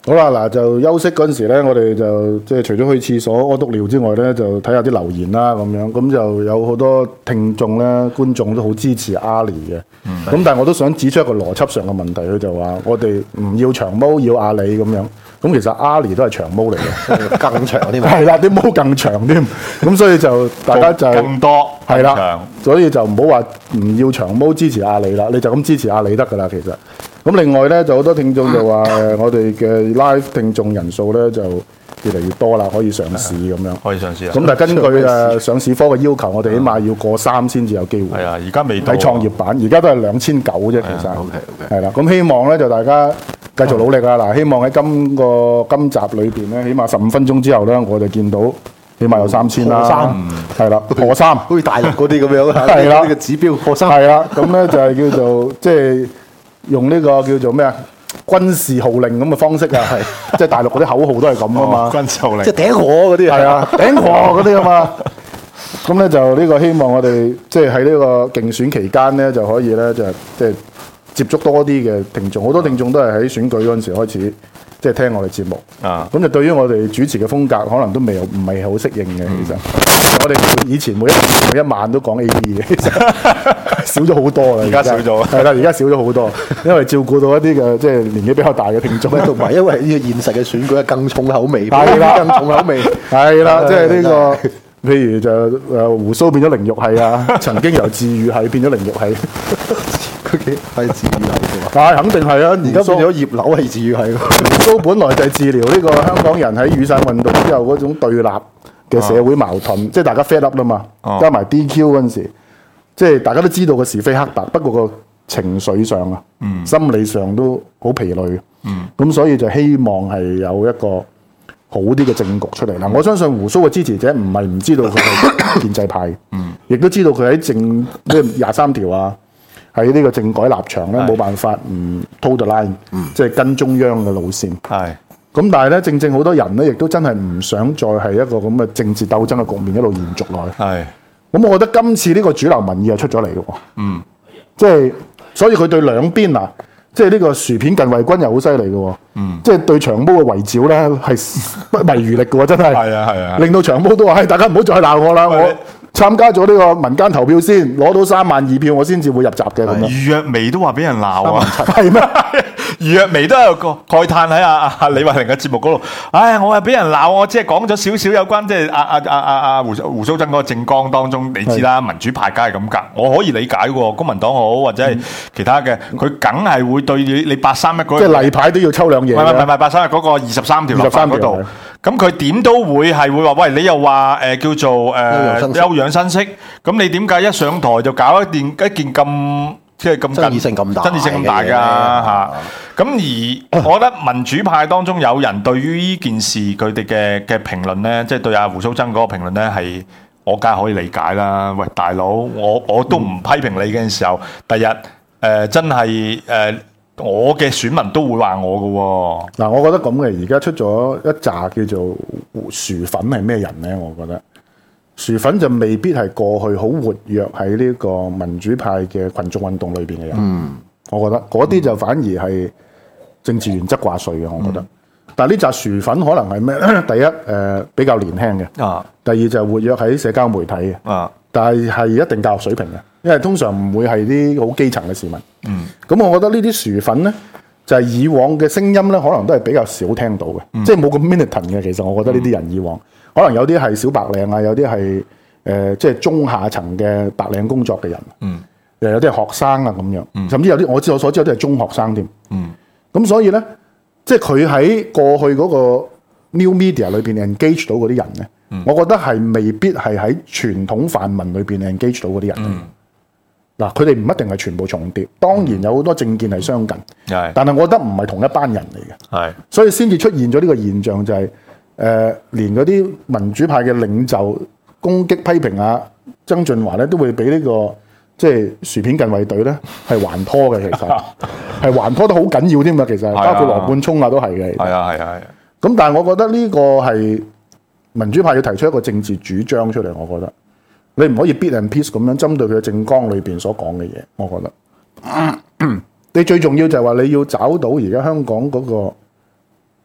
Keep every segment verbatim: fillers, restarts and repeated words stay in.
好啦，嗱就休息嗰陣時咧，我哋就即係除咗去廁所屙督尿之外咧，就睇下啲留言啦咁樣。咁就有好多聽眾咧、觀眾都好支持阿里嘅。咁、嗯、但係我都想指出一個邏輯上嘅問題，佢就話我哋唔要長毛，要阿里咁樣。咁其實阿里都係長毛嚟嘅， 更長添。 係啦，啲毛更長添。咁所以就大家就更多係啦，所以就唔好話唔要長毛支持阿里啦，你就咁支持阿里得㗎啦，其實。咁另外咧，就好多聽眾就話誒，我哋嘅 live 聽眾人數咧就越嚟越多啦，可以上市咁樣。 可以上市啦。 咁但係根據誒上市科嘅要求，我哋起碼要過三先至有機會。 係啊，而家未到喺創業板，而家都係兩千九啫，其實。 OK OK。係啦，咁希望咧就大家繼續努力啦。嗱，希望喺今個今集裏邊咧，起碼十五分鐘之後咧，我就見到起碼有三千啦。 破三， 係啦，破三， 好似大陸嗰啲咁樣啊。 係啦， 呢個指標破三。 係啦，咁咧就係叫做即係用呢個叫做咩啊？軍事號令咁嘅方式啊，係即係大陸嗰啲口號都係咁啊嘛。 軍事號令， 即係頂火嗰啲係啊，頂火嗰啲啊嘛。咁咧就呢個希望我哋即係喺呢個競選期間咧就可以咧就即係接觸多啲嘅聽眾，好多聽眾都係喺選舉嗰陣時開始即係聽我哋節目啊。咁就對於我哋主持嘅風格，可能都未有唔係好適應嘅。其實我哋以前每一每一晚都講 A B 嘅，其實少咗好多啦。 而家少咗， 係啦，而家少咗好多，因為照顧到一啲嘅即係年紀比較大嘅聽眾， 同埋因為呢個現實嘅選舉係更重口味， 係啦， 更重口味， 係啦，即係呢個，譬如就誒胡鬚變咗靈肉系啊，曾經由治癒系變咗靈肉系， 佢幾係治癒系嘅， 但係肯定係啊， 而家變咗葉劉係治癒系。 胡鬚本來就係治療呢個香港人喺雨傘運動之後嗰種對立嘅社會矛盾，啊、即係大家 fed up 啦嘛，啊、加埋 D Q 嗰陣時，即係大家都知道個是非黑白，不過個情緒上啊，嗯、心理上都好疲累，咁、嗯、所以就希望係有一個好啲嘅政局出嚟啦。嗯、我相信胡鬚嘅支持者唔係唔知道佢係建制派，亦、嗯、都知道佢喺政咩廿三條啊，喺呢個政改立場咧冇辦法唔 toe the line，即係跟中央嘅路線。係咁，但係咧正正好多人咧，亦都真係唔想再係一個咁嘅政治鬥爭嘅局面一路延續落去。係咁，我覺得今次呢個主流民意係出咗嚟嘅喎。嗯，即係所以佢對兩邊啊。即係呢個薯片近衛軍又好犀利嘅喎，嗯、即係對長毛嘅圍剿咧係不遺餘力嘅喎，真係。係啊係啊，令到長毛都話：，係大家唔好再鬧我啦，我參加咗呢個民間投票先，攞到三萬二票，我先至會入閘嘅咁樣。 余若薇都話俾人鬧啊， 係咩？ 余若薇都有個慨嘆喺阿阿李慧玲嘅節目嗰度，唉，我係俾人鬧，我即係講咗少少有關即係阿阿阿阿阿胡胡鬚曾嗰個政綱當中，你知啦，民主派梗係咁㗎，我可以理解喎，公民黨好或者係其他嘅，佢梗係會對你你八三一嗰， 即係例牌都要抽兩嘢。 唔係唔係八三一嗰個二十三條立法嗰度，咁佢點都會係會話，喂，你又話誒叫做誒休養生息，咁你點解一上台就搞一件一件咁？即係咁爭議性咁大，爭議性咁大㗎嚇。咁而我覺得民主派當中有人對於呢件事佢哋嘅嘅評論咧，即係對阿胡鬚曾嗰個評論咧，係我梗係可以理解啦。喂，大佬，我我都唔批評你嘅時候，第日誒真係誒我嘅選民都會話我㗎喎。 嗱，我覺得咁嘅，而家出咗一紮叫做薯粉係咩人咧？我覺得。薯粉就未必係過去好活躍喺呢個民主派嘅群眾運動裏邊嘅人，嗯、我覺得嗰啲就反而係政治原則掛帥嘅，我覺得。嗯、但係呢紮薯粉可能係咩？第一誒、呃、比較年輕嘅，啊、第二就係活躍喺社交媒體嘅，啊、但係係一定教育水平嘅，因為通常唔會係啲好基層嘅市民。咁、嗯、我覺得呢啲薯粉咧，就係、是、以往嘅聲音咧，可能都係比較少聽到嘅，嗯、即係冇咁 militant 嘅。其實我覺得呢啲人以往。可能有啲係小白領啊，有啲係誒即係中下層嘅白領工作嘅人，嗯，誒有啲係學生啊咁樣，嗯、甚至有啲我知我所知有啲係中學生添，嗯，咁所以咧，即係佢喺過去嗰個 new media 裏邊 engage 到嗰啲人咧，嗯、我覺得係未必係喺傳統泛民裏邊 engage 到嗰啲人，嗱、嗯，佢哋唔一定係全部重疊，當然有好多政見係相近，係、嗯，但係我覺得唔係同一班人嚟嘅，係、嗯，所以先至出現咗呢個現象就係、是。誒、呃，連嗰啲民主派嘅領袖攻擊批評啊，曾俊華咧都會俾呢、這個即係薯片近衛隊咧係還拖嘅，其實係還拖得好緊要添啊！其實包括羅冠聰啊都係嘅。係啊係啊係。咁但係我覺得呢個係民主派要提出一個政治主張出嚟，我覺得你唔可以 bit and piece 咁樣針對佢嘅政綱裏邊所講嘅嘢，我覺得。嗯、你最重要就係話你要找到而家香港嗰、那個。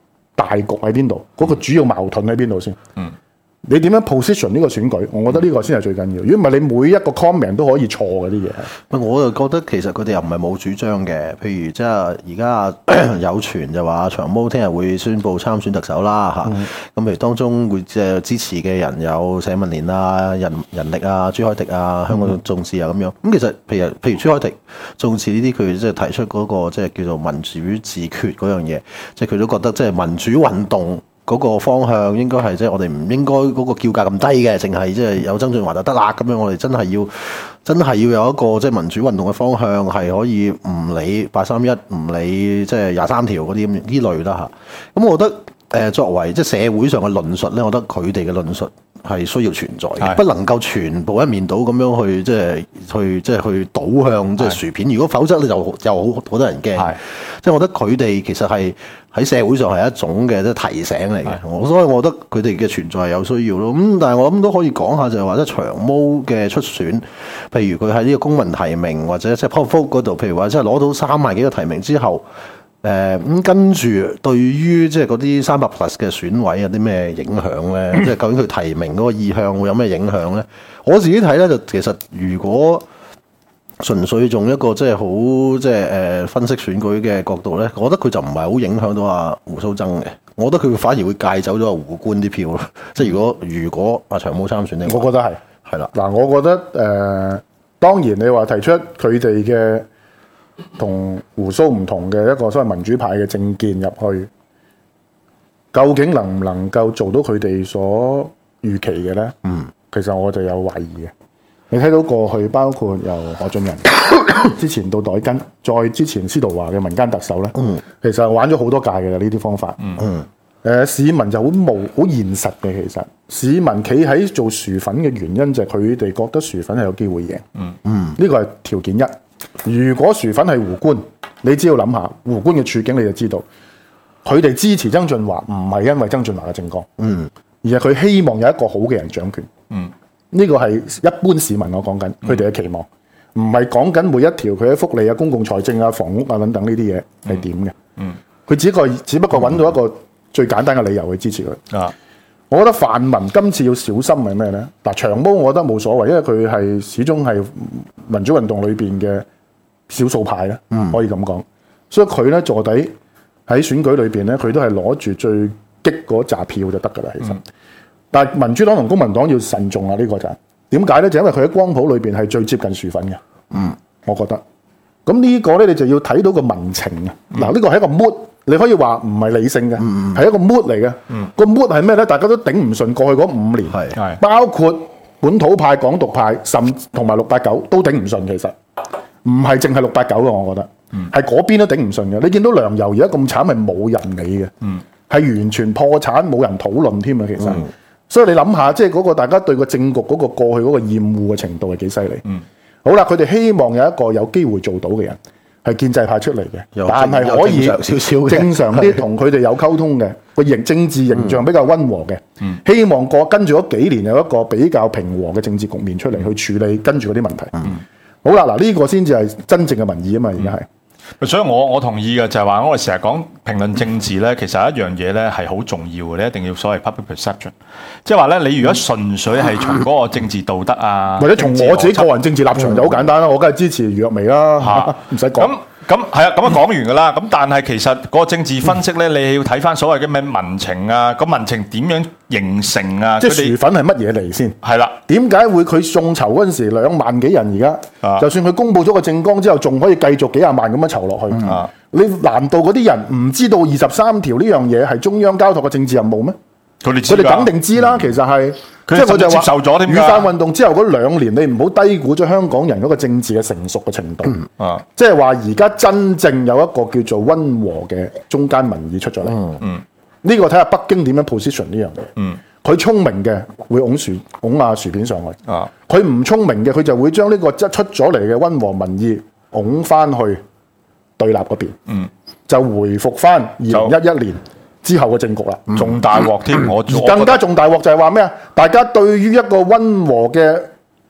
大局喺邊度，嗰、嗰個主要矛盾喺邊度先。 嗯。 你點樣 position 呢個選舉？我覺得呢個先係最緊要。如果唔係，你每一個 comment 都可以錯嘅啲嘢。 我就覺得其實佢哋又唔係冇主張嘅。譬如即係而家有傳就話長毛聽日會宣布參選特首啦嚇。咁、嗯、譬如當中會即係支持嘅人有社民連啊、人人力啊、朱凱廸啊、香港眾志啊咁樣。咁、嗯、其實譬如譬如朱凱廸、眾志呢啲，佢即係提出嗰個即係叫做民主自決嗰樣嘢，即係佢都覺得即係民主運動。嗰個方向應該係即係我哋唔應該嗰個叫價咁低嘅，淨係即係有曾俊華就得啦咁樣。我哋真係要真係要有一個即係民主運動嘅方向，係可以唔理八三一，唔理即係廿三條嗰啲咁呢類啦嚇。咁我覺得誒作為即係社會上嘅論述咧，我覺得佢哋嘅論述係需要存在嘅，不能夠全部一面倒咁樣去即係去即係去倒向即係薯片。如果否則你就又好好多人驚。即係我覺得佢哋其實係喺社會上係一種嘅即係提醒嚟嘅。我所以我覺得佢哋嘅存在係有需要咯。咁但係我諗都可以講下就係話即係長毛嘅出選，譬如佢喺呢個公民提名或者即係 Pop 嗰度，譬如話即係攞到三萬幾個提名之後。誒咁、嗯、跟住，對於即係嗰啲三百 plus 嘅選委有啲咩影響咧？即係究竟佢提名嗰個意向會有咩影響咧？我自己睇咧就其實，如果純粹用一個即係好即係誒分析選舉嘅角度咧，我覺得佢就唔係好影響到阿胡鬚曾嘅。我覺得佢反而會戒走咗阿胡官啲票咯。即係如果如果阿長毛參選咧， 我覺得係係啦。嗱，我覺得誒、呃，當然你話提出佢哋嘅。同胡鬚唔同嘅一個所謂民主派嘅政見入去，究竟能唔能夠做到佢哋所預期嘅咧？嗯，其實我就有懷疑嘅。你睇到過去包括由何俊仁之前到代根，再之前司徒華嘅民間特首咧，嗯，其實玩咗好多屆嘅啦呢啲方法。嗯嗯，誒、呃、市民就好無好現實嘅，其實市民企喺做薯粉嘅原因就係佢哋覺得薯粉係有機會贏。嗯嗯，呢個係條件一。如果薯粉係胡官，你只要諗下胡官嘅處境，你就知道佢哋支持曾俊華唔係因為曾俊華嘅政綱，嗯，而係佢希望有一個好嘅人掌權，嗯，呢個係一般市民我講緊佢哋嘅期望，唔係講緊每一條佢喺福利啊、公共財政啊、房屋啊等等呢啲嘢係點嘅，嗯，佢只個只不過揾到一個最簡單嘅理由去支持佢啊。我覺得泛民今次要小心係咩咧？嗱，長毛我覺得冇所謂，因為佢係始終係民主運動裏邊嘅少數派咧，嗯、可以咁講。所以佢咧坐底喺選舉裏邊咧，佢都係攞住最激嗰紮票就得㗎啦。其實，嗯、但係民主黨同公民黨要慎重啊！呢、呢個就係點解咧？就因為佢喺光譜裏邊係最接近薯粉嘅。嗯，我覺得。咁呢個咧，你就要睇到個民情啊！嗱、嗯，呢個係一個 mood。你可以話唔係理性嘅，係、嗯、一個 mood 嚟嘅。嗯、個 mood 係咩咧？大家都頂唔順過去嗰五年，係包括本土派、港獨派，甚同埋六八九都頂唔順。其實唔係淨係六八九嘅，我覺得係嗰、嗯、邊都頂唔順嘅。你見到糧油而家咁慘，係冇人理嘅，係、嗯、完全破產，冇人討論添啊！其實，嗯、所以你諗下，即係嗰個大家對個政局嗰個過去嗰個厭惡嘅程度係幾犀利。嗯、好啦，佢哋希望有一個有機會做到嘅人。係建制派出嚟嘅，但係可以少少正常啲同佢哋有溝通嘅個形政治形象比較溫和嘅，嗯、希望過跟住嗰幾年有一個比較平和嘅政治局面出嚟去處理跟住嗰啲問題。嗯、好啦，嗱、這、呢個先至係真正嘅民意啊嘛，而家係。 所以我我同意嘅就係話，我哋成日講評論政治咧，其實有一樣嘢咧係好重要嘅，你一定要所謂 public perception，即係話咧，你如果純粹係從嗰個政治道德啊， 或者從我自己個人政治立場就好簡單啦，嗯、我梗係支持余若薇啦，唔使講。 咁係啊，咁啊講完㗎啦。咁但係其實個政治分析咧，你要睇翻所謂嘅咩民情啊，個民情點樣形成啊？ 即係薯粉係乜嘢嚟先？ 係啦， 點解會佢眾籌嗰陣時兩萬幾人而家？ 啊、 就算佢公佈咗個政綱之後，仲可以繼續幾廿萬咁樣籌落去。啊、你難道嗰啲人唔知道二十三條呢樣嘢係中央交託嘅政治任務咩？佢哋佢哋肯定知啦，嗯、其實係。即係我就話，雨傘運動之後嗰兩年，你唔好低估咗香港人嗰個政治嘅成熟嘅程度。嗯、啊，即係話而家真正有一個叫做溫和嘅中間民意出咗嚟。嗯嗯，呢個睇下北京點樣 position 呢樣嘢。嗯，佢聰明嘅會拱薯拱下薯片上去。啊，佢唔聰明嘅，佢就會將呢個即出咗嚟嘅溫和民意拱翻去對立嗰邊。嗯，就回復翻二零一一年。之後嘅政局啦， 仲大鑊添，我更加仲大鑊就係話咩啊？大家對於一個溫和嘅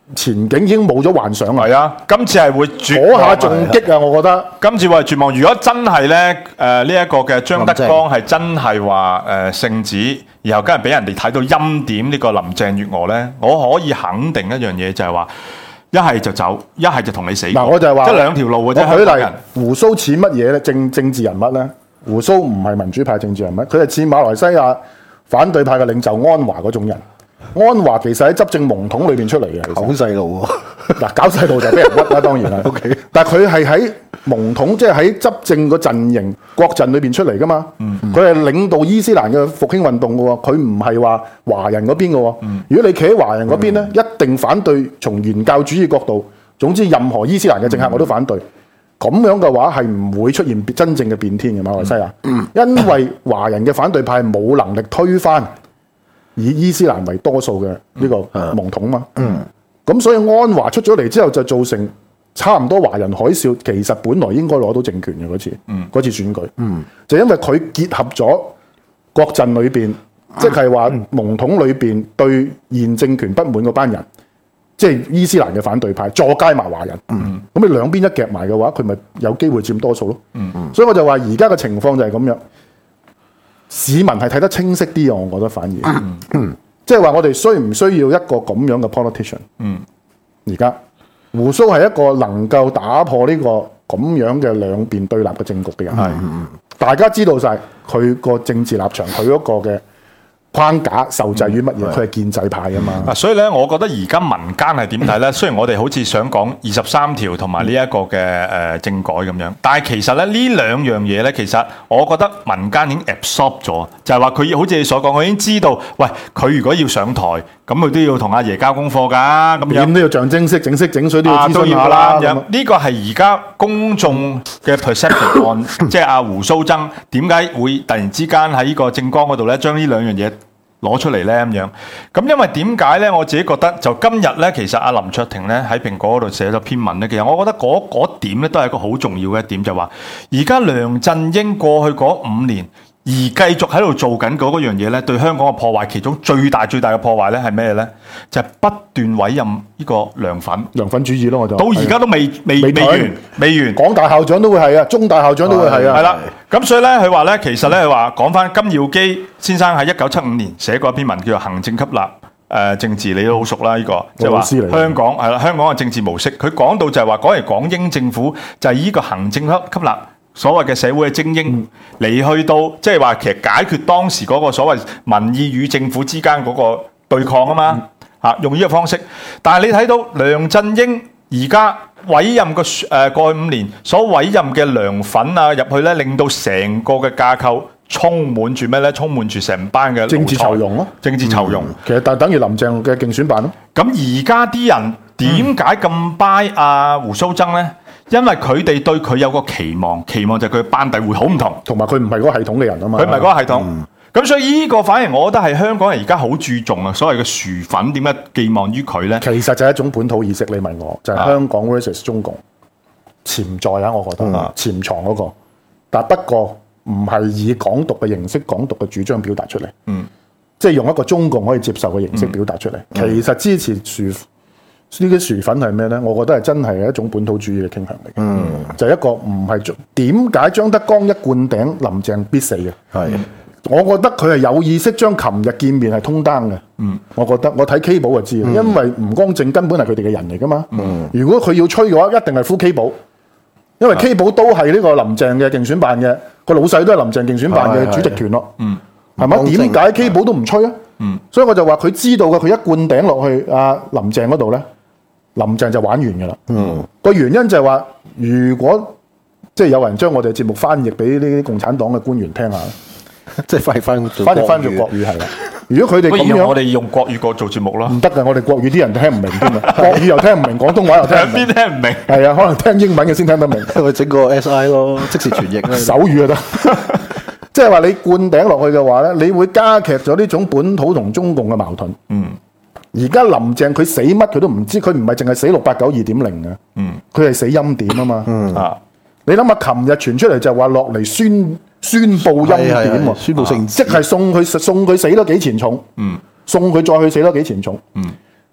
前景已經冇咗幻想啦。 係啊，今次係會絕嗰下仲激啊！我覺得今次會係絕望。如果真係咧，誒呢一個嘅張德江係真係話誒聖旨，然後跟住俾人哋睇到欽點呢個林鄭月娥咧，我可以肯定一樣嘢就係話，一係就走，一係就同你死。 嗱，我就係話， 即係兩條路嘅啫。 我舉例，胡鬚似乜嘢咧？政政治人物咧，胡鬚唔係民主派政治人物，佢係似馬來西亞反對派嘅領袖安華嗰種人。安華其實喺執政蒙統裏邊出嚟嘅， 搞細路喎。 嗱，搞細路就俾人屈啦，當然啦。O K， 但係佢係喺蒙統，即係喺執政個陣營國陣裏邊出嚟噶嘛。佢係、嗯、領導伊斯蘭嘅復興運動嘅喎，佢唔係話華人嗰邊嘅喎。嗯、如果你企喺華人嗰邊咧，嗯、一定反對從原教主義角度。總之，任何伊斯蘭嘅政客我都反對。咁、嗯、樣嘅話係唔會出現真正嘅變天嘅馬來西亞，嗯、因為華人嘅反對派冇能力推翻以伊斯蘭為多數嘅呢個蒙統嘛。咁、嗯嗯、所以安華出咗嚟之後就造成差唔多華人海嘯。其實本來應該攞到政權嘅嗰次，嗰、嗯、次選舉，嗯、就因為佢結合咗國陣裏邊，即係話蒙統裏邊對現政權不滿嗰班人，即、就、係、是、伊斯蘭嘅反對派，再加埋華人。咁、嗯、你兩邊一夾埋嘅話，佢咪有機會佔多數咯。嗯嗯、所以我就話而家嘅情況就係咁樣。市民係睇得清晰啲啊，我覺得反而，即係話我哋需唔需要一個咁樣嘅 politician？ 嗯，而家胡鬚係一個能夠打破呢個咁樣嘅兩邊對立嘅政局嘅人，係、嗯，大家知道晒佢個政治立場，佢嗰個嘅框架受制於乜嘢？佢係、嗯、建制派啊嘛。啊， 所以咧，我覺得而家民間係點睇咧？雖然我哋好似想講二十三條同埋呢一個嘅誒政改咁樣，但係其實咧呢兩樣嘢咧，其實我覺得民間已經 absorb 咗，就係話佢好似你所講，佢已經知道，喂，佢如果要上台，咁佢都要同阿爺交功課㗎，咁樣點都要象徵式、整色整水都要諮詢下啦。咁呢個係而家公眾嘅 perception on，即係阿胡鬚曾點解會突然之間喺呢個政綱嗰度咧，將呢兩樣嘢攞出嚟咧咁樣，咁因為點解咧？我自己覺得就今日咧，其實阿林卓廷咧喺蘋果嗰度寫咗篇文咧，其實我覺得嗰嗰點咧都係一個好重要嘅一點，就係話而家梁振英過去嗰五年而繼續喺度做緊嗰樣嘢咧，對香港嘅破壞，其中最大最大嘅破壞咧係咩咧？就係、是、不斷委任呢個梁粉， 梁粉主義咯，我就到而家都未未未完未完， 港大校長都會係啊，中大校長都會係啊， 係啦。咁所以咧，佢話咧，其實咧，佢話講翻金耀基先生喺一九七五年寫過一篇文，叫做《行政吸納》誒政治，你都好熟啦，呢、這個即係話香港係啦，香港嘅政治模式。佢講到就係話，講嚟港英政府就係依個行政吸吸納所謂嘅社會嘅精英嚟、嗯、去到，即係話其實解決當時嗰個所謂民意與政府之間嗰個對抗啊嘛嚇，嗯、用呢個方式。但係你睇到梁振英而家委任個誒過去五年所委任嘅梁粉啊入去咧，令到成個嘅架構充滿住咩咧？充滿住成班嘅政治酬庸咯， 政治酬庸。嗯、 其實但等於林鄭嘅競選辦咯。 咁而家啲人點解咁 buy 阿胡鬚曾咧？因為佢哋對佢有個期望，期望就係佢班底會好唔同， 同埋佢唔係嗰個系統嘅人啊嘛。 佢唔係嗰個系統。咁、嗯、所以呢個反而我覺得係香港人而家好注重啊，所謂嘅薯粉點解寄望於佢咧？ 其實就係一種本土意識。你問我就係、是、香港 versus 中共潛在啊，我覺得啊潛藏嗰、那個，但不過唔係以港獨嘅形式、港獨嘅主張表達出嚟。嗯，即係用一個中共可以接受嘅形式表達出嚟。嗯、其實支持薯呢啲薯粉係咩咧？我覺得係真係一種本土主義嘅傾向嚟嘅。嗯，就係一個唔係點解張德江一灌頂林鄭必死嘅？係。我覺得佢係有意識將琴日見面係通單嘅。嗯，我覺得我睇 K 寶就知，嗯、因為吳光正根本係佢哋嘅人嚟噶嘛。嗯，如果佢要吹嘅話，一定係呼 K 寶，因為 K 寶都係呢個林鄭嘅競選辦嘅個老細，都係林鄭競選辦嘅主席團咯。嗯，係咪？點解 K 寶都唔吹啊？嗯，所以我就話佢知道嘅，佢一灌頂落去阿林鄭嗰度咧，林鄭就玩完噶啦。嗯，個原因就係話，如果即係有人將我哋節目翻譯俾呢啲共產黨嘅官員聽下。 即係翻譯翻翻譯翻做國語係啦。如果佢哋咁樣， 我哋用國語過做節目咯。唔得㗎，我哋國語啲人聽唔明添啊。國語又聽唔明，廣東話又聽唔明。 邊聽唔明？ 係啊，可能聽英文嘅先聽得明。 佢整個 S I 咯，即時傳譯啦。 手語就得。即係話你灌頂落去嘅話咧，你會加劇咗呢種本土同中共嘅矛盾。嗯。而家林鄭佢死乜佢都唔知，佢唔係淨係死六八九二點零嘅。嗯。佢係死欽點啊嘛。嗯。啊！你諗下，琴日傳出嚟就話落嚟宣。宣佈欽點喎， 宣佈聖旨， 即係送佢送佢死多幾錢重，嗯，送佢再去死多幾錢重，嗯，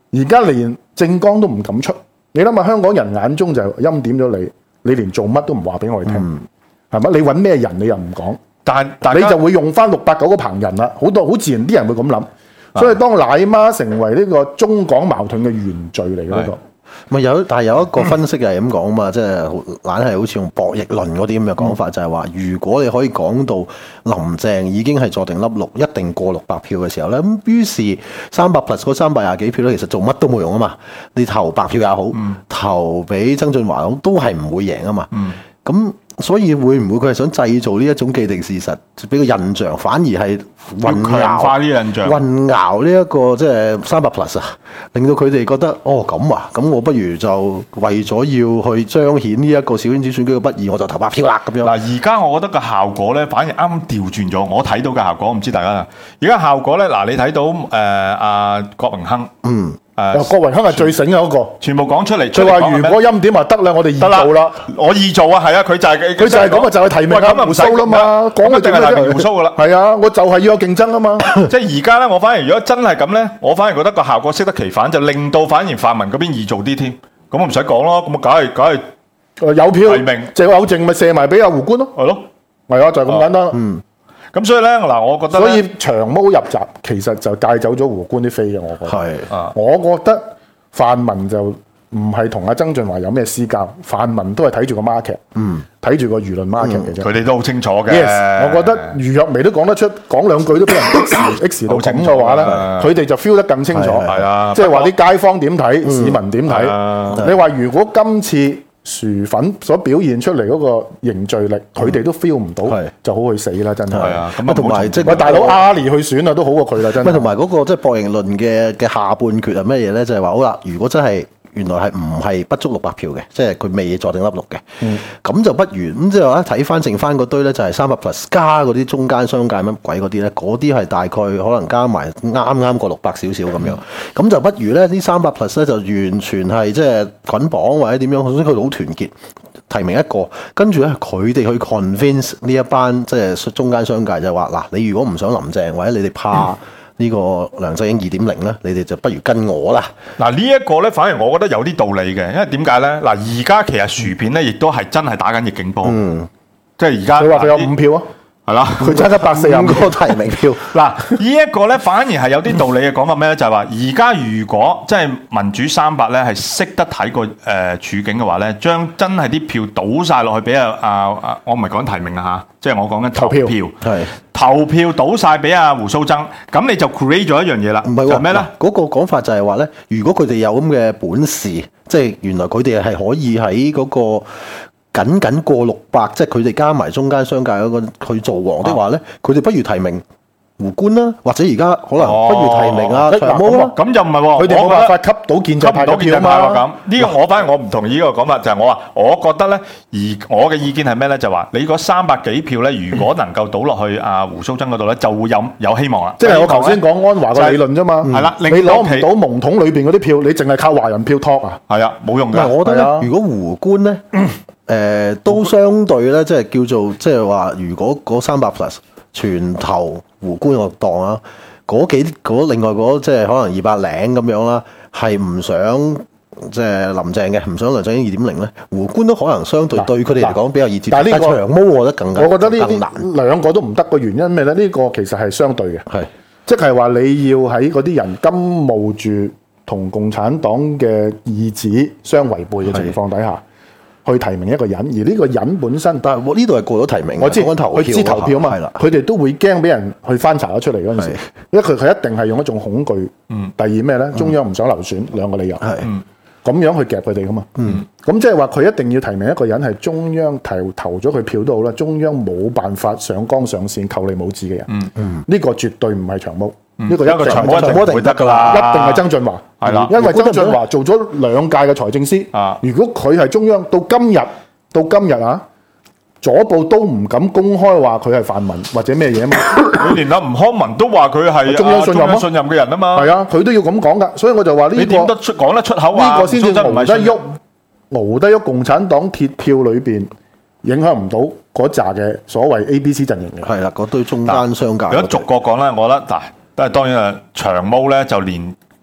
而家連政綱都唔敢出。你諗下，香港人眼中就欽點咗你，你連做乜都唔話俾我哋聽，係咪、嗯？你揾咩人你又唔講，但係你就會用翻六八九個棚人啦。好多好自然啲人會咁諗，所以當奶媽成為呢個中港矛盾嘅原罪嚟嘅呢個。 咪有，但係有一個分析係咁講啊嘛，即係懶係好似用博弈論嗰啲咁嘅講法，嗯、就係話如果你可以講到林鄭已經係坐定粒六，一定過六百票嘅時候咧，咁於是三百 plus 嗰三百廿幾票咧，其實做乜都冇用啊嘛，你投白票也好，嗯、投俾曾俊華都係唔會贏啊嘛，咁、嗯。所以會唔會佢係想製造呢一種既定事實，俾個印象，反而係混淆化呢印象， 混淆呢一個即係三百 plus 啊，令到佢哋覺得哦咁啊，咁我不如就為咗要去彰顯呢一個小圈子選舉嘅不義，我就投白票啦咁樣。 嗱，而家我覺得個效果咧，反而啱啱調轉咗。我睇到嘅效果，我唔知大家啦。而家效果咧，嗱，你睇到誒阿郭榮鏗，嗯。 誒，郭榮鏗係最醒嘅嗰個， 全部講出嚟。 佢話：如果欽點話得啦，我哋易做啦。 我易做啊，係啊，佢就係佢就係咁啊，就係提名啊，胡鬚啦嘛，講嘅就係胡鬚噶啦。 係啊，我就係要有競爭啊嘛。 即係而家咧，我反而如果真係咁咧，我反而覺得個效果適得其反，就令到反而泛民嗰邊易做啲添。咁我唔使講咯，咁啊，梗係梗係有票提名， 鄭有剩咪射埋俾阿胡官咯。 係咯， 係啊，就係咁簡單。嗯。 咁所以咧，嗱，我覺得所以長毛入閘其實就帶走咗胡官啲飛嘅，我覺得。 係啊， 我覺得。泛民就唔係同阿曾俊華有咩私交，泛民都係睇住個 market，嗯，睇住個輿論 market 嘅啫。 佢哋都好清楚嘅。 Yes，我覺得余若薇都講得出，講兩句都俾人 X X 到咁嘅話咧，佢哋就 feel 得更清楚。係啊，即係話啲街坊點睇，市民點睇。你話如果今次薯粉所表現出嚟嗰個凝聚力，佢哋都 feel 唔到，就好去死啦！真係。係啊，咁同埋即係大佬阿里去選啊，都好過佢啦，真係。 同埋嗰個即係博弈論嘅嘅下半決係咩嘢咧？就係話好啦，如果真係原來係唔係不足六百票嘅，即係佢未坐定粒六嘅，咁、嗯、就不如咁即係話睇翻剩翻嗰堆咧，就係三百 plus 加嗰啲中間商界乜鬼嗰啲咧，嗰啲係大概可能加埋啱啱過六百少少咁樣，咁、嗯、就不如咧呢三百 plus 咧就完全係即係捆綁或者點樣，總之佢好團結。提名一個，跟住咧佢哋去 convince 呢一班即係中間商界就話嗱，你如果唔想林鄭或者你哋怕呢個梁振英二點零咧，你哋就不如跟我啦。 嗱呢一個咧，反而我覺得有啲道理嘅，因為點解咧？嗱而家其實薯片咧，亦都係真係打緊逆境波，嗯、即係而家佢話佢有五票啊。係啦，佢差一百四十五個提名票。 嗱，呢一個咧反而係有啲道理嘅講法咩咧？就係話，而家如果即係民主三百咧係識得睇個誒處境嘅話咧，將真係啲票倒晒落去俾阿阿阿，我唔係講提名啊嚇，即係我講緊投票，係投票倒晒俾阿胡鬚曾，咁你就 create 咗一樣嘢啦。唔係喎，咩咧？ 嗰個講法就係話咧，如果佢哋有咁嘅本事，即係原來佢哋係可以喺嗰個。僅僅過六百，即係佢哋加埋中間商界嗰個去做王的話咧，佢哋、啊、不如提名胡官啦，或者而家可能不如提名啊長毛啦。 咁就唔係喎， 佢哋冇辦法吸到建制派嘅票嘛。 咁呢個我反而我唔同意呢個講法，就係、是、我話，我覺得咧，而我嘅意見係咩咧？就話你嗰三百幾票咧，如果能夠倒落去阿胡鬚曾嗰度咧，就會有有希望啦。 即係我頭先講安華嘅理論啫嘛。係啦、就是，你攞唔到蒙統裏邊嗰啲票，你淨係靠華人票托啊？ 係啊，冇用㗎。 我覺得咧，如果胡官咧。誒、呃、都相對咧，即係叫做即係話，如果嗰三百 plus 全投胡官我當啊，嗰幾嗰另外嗰即係可能二百零咁樣啦，係唔想即係林鄭嘅，唔想梁振英二點零咧，胡官都可能相對對佢哋嚟講比較易接。 但係呢個長毛，我覺得更加我覺得呢啲兩個都唔得嘅原因咩咧？呢、呢個其實係相對嘅，係即係話你要喺嗰啲人甘冒住同共產黨嘅意志相違背嘅情況底下。去提名一個人，而呢個人本身， 但係我呢度係過咗提名， 我知講投票， 佢知投票啊嘛，係啦，佢哋都會驚俾人去翻查咗出嚟嗰陣時，因為佢佢一定係用一種恐懼。嗯，第二咩咧？中央唔想流選，兩個理由係，咁樣去夾佢哋噶嘛。嗯，咁即係話佢一定要提名一個人係中央投投咗佢票都好啦，中央冇辦法上綱上線扣你帽子嘅人。嗯嗯，呢個絕對唔係長毛。呢個一個長毛一定唔會得㗎啦，一定係曾俊華，係啦，因為曾俊華做咗兩屆嘅財政司，如果佢係中央，到今日到今日啊，左部都唔敢公開話佢係泛民或者咩嘢啊嘛， 佢連阿吳康文都話佢係中央信任信任嘅人啊嘛， 係啊，佢都要咁講㗎，所以我就話呢個你點得出講得出口啊？ 呢個先至熬得喐，熬得喐共產黨鐵票裏邊。影響唔到嗰扎嘅所謂 A、B、C 陣營嘅， 係啦，嗰堆中間商界。 如果逐個講咧，我覺得嗱，都係當然啊，長毛咧就連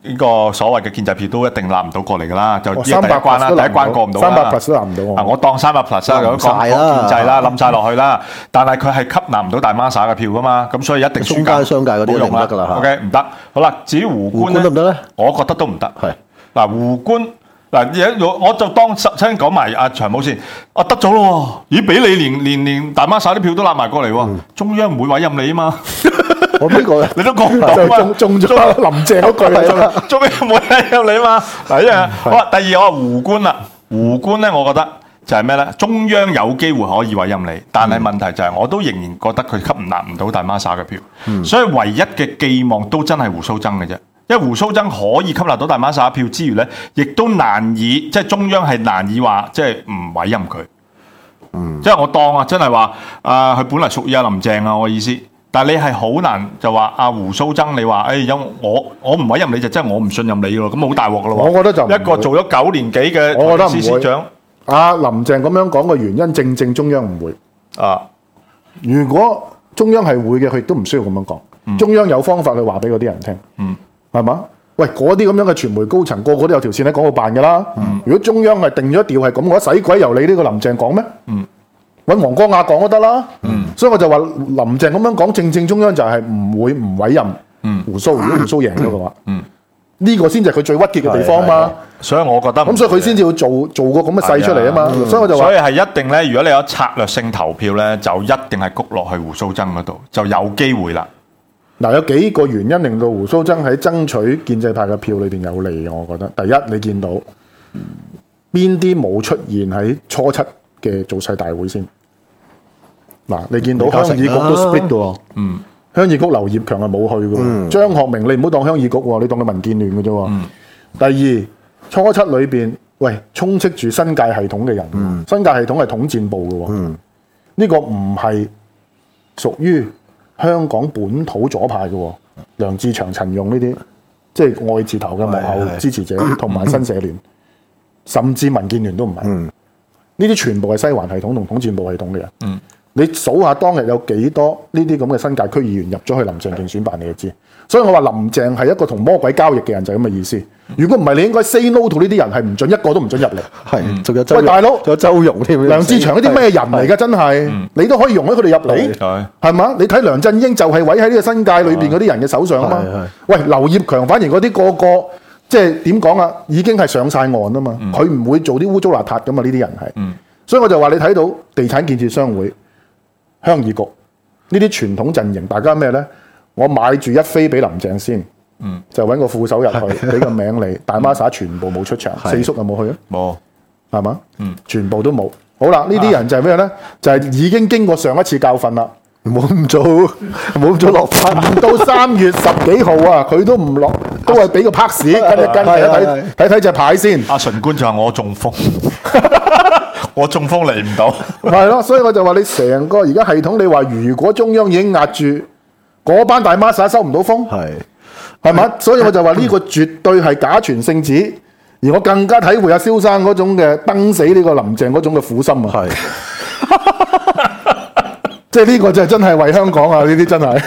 呢個所謂嘅建制票都一定納唔到過嚟㗎啦，就呢第一三百關啦，第一關過唔到三百啦。 plus 都納唔到我。 啊，我當三百 plus 啦，講講建制啦，冧晒落去啦。但係佢係吸納唔到大孖沙嘅票㗎嘛，咁所以一定輸中間商界嗰啲冇用啦唔得㗎啦嚇 OK， 唔得。好啦，至於胡官胡官得唔得咧？ 我覺得都唔得。 係嗱，胡官嗱，而家我就當先講埋阿長毛先，啊得咗咯喎，咦俾你連連連大孖沙啲票都納埋過嚟喎，中央唔會委任你啊嘛。 我呢個你都講唔到就嘛， 中中咗林鄭嗰句啦。 中央冇委任你嘛。嗱，一樣好啦。第二我話胡官啦，胡官咧，我覺得就係咩咧？中央有機會可以委任你，但係問題就係我都仍然覺得佢吸唔納唔到大孖沙嘅票，所以唯一嘅寄望都真係胡鬚曾嘅啫。因為胡鬚曾可以吸納到大孖沙票之餘咧，亦都難以即係中央係難以話即係唔委任佢。嗯，即係我當啊，真係話啊，佢本嚟屬於阿林鄭啊，我意思。但係你係好難就話阿胡鬚曾，你話誒有我我唔委任你就真係我唔信任你咯，咁好大鑊噶咯喎。 我覺得就唔會一個做咗九年幾嘅我覺得唔財政司司長阿林鄭咁樣講嘅原因，正正中央唔會。 啊， 如果中央係會嘅，佢亦都唔需要咁樣講。中央有方法去話俾嗰啲人聽。 嗯。 係嘛？喂，嗰啲咁樣嘅傳媒高層，個個都有條線喺廣告辦㗎啦。 嗯、 如果中央係定咗調係咁，我使鬼由你呢個林鄭講咩？ 嗯， 揾黃光亞講都得啦。嗯，所以我就話林鄭咁樣講，正正中央就係唔會唔委任胡鬚。如果胡鬚贏咗嘅話， 嗯， 呢個先至係佢最鬱結嘅地方嘛。 所以我覺得咁，所以佢先至要做做個咁嘅勢出嚟啊嘛。 嗯、 所以我就話， 所以係一定咧，如果你有策略性投票咧，就一定係谷落去胡鬚曾嗰度，就有機會啦。 嗱，有幾個原因令到胡鬚曾喺爭取建制派嘅票裏邊有利嘅，我覺得。第一，你見到邊啲冇出現喺初七嘅造勢大會先？嗱，你見到鄉議局都 split 嘅喎。嗯。鄉議局劉業強係冇去嘅喎。嗯。張學明你唔好當鄉議局喎，你當佢民建聯嘅啫喎。嗯。第二，初七裏邊，喂，充斥住新界系統嘅人。嗯。新界系統係統戰部嘅喎。嗯。呢個唔係屬於香港本土左派嘅喎，梁志祥、陳勇呢啲，即係愛字頭嘅幕後支持者，同埋新社聯，甚至民建聯都唔係。呢啲、嗯、全部係西環系統同統戰部系統嘅人。嗯、你數下當日有幾多呢啲咁嘅新界區議員入咗去林鄭競選辦，你就知。所以我話林鄭係一個同魔鬼交易嘅人，就係咁嘅意思。如果唔係，你應該 say no to 呢啲人，係唔準一個都唔準入嚟。 係，仲有周喂大佬， 仲有周融添。 梁志祥呢啲咩人嚟㗎？真係，你都可以容許佢哋入嚟，係嘛？你睇梁振英就係毀喺呢個新界裏邊嗰啲人嘅手上啊嘛。喂，劉業強反而嗰啲個個即係點講啊？已經係上晒岸啊嘛。佢唔、嗯、會做啲污糟邋遢㗎嘛。呢啲人係，嗯、所以我就話你睇到地產建設商會、鄉議局呢啲傳統陣營，大家咩咧？我買住一飛俾林鄭先，嗯、就揾個副手入去，俾個名你。大孖沙全部冇出場，嗯、四叔有冇去啊？冇，係嘛？嗯，全部都冇。好啦，呢啲人就係咩咧？就係、是、已經經過上一次教訓啦，冇咁早，冇咁早落班。唔到三月十幾號啊，佢都唔落，都係俾個 pass 跟一跟睇一睇，睇睇隻牌先。 阿純官就話我中風。我中風嚟唔到， 係咯，所以我就話你成個而家系統，你話如果中央已經壓住嗰班大孖沙收唔到風，係係嘛？所以我就話呢個絕對係假傳聖旨，而我更加體會阿蕭生嗰種嘅蹬死呢個林鄭嗰種嘅苦心啊！係，即係呢個就係真係為香港啊！呢啲真係。